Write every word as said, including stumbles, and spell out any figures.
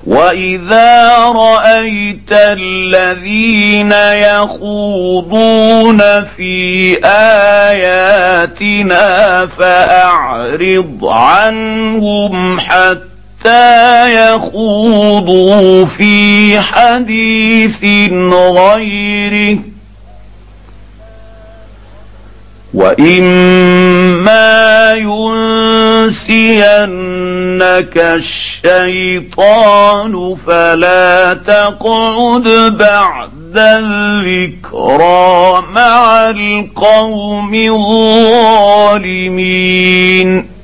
وإذا رأيت الذين يخوضون في آياتنا فأعرض عنهم حتى يخوضوا في حديث غيره، وإما ينسينك الشيطان فلا تقعد بعد الذكرى مع القوم الظالمين.